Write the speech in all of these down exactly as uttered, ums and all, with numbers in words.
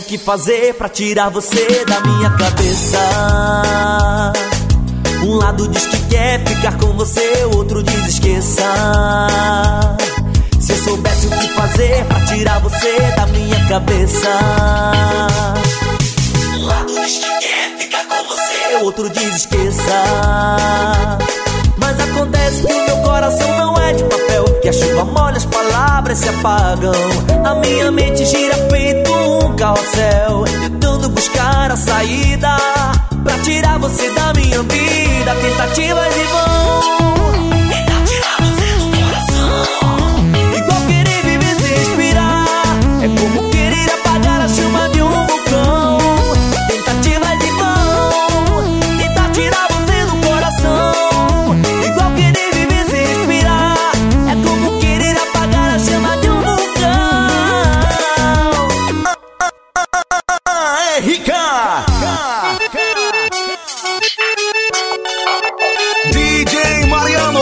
que fazer pra tirar você da minha cabeça. Um lado diz que quer ficar com você, o outro diz esqueça. Se eu soubesse o que fazer pra tirar você da minha cabeça. Um lado diz que quer ficar com você, o outro diz esqueça. Mas acontece que o meu coração não é de papel, que a chuva molha, as palavras se apagam. A minha mente gira feito um carrossel, tentando buscar a saída pra tirar você da minha vida. Tentativas em vão, tentar tirar você do coração. Igual querer viver sem respirar, é como querer apagar a chama de um vulcão. Tentativas em vão, tentar tirar você do coração. Igual querer viver sem respirar, é como querer apagar a chama de um vulcão. É Rica! D J Mariano,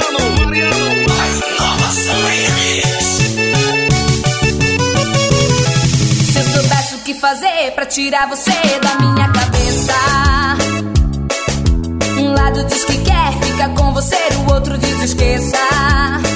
Se eu soubesse o que fazer pra tirar você da minha cabeça. Um lado diz que quer ficar com você, o outro diz esqueça.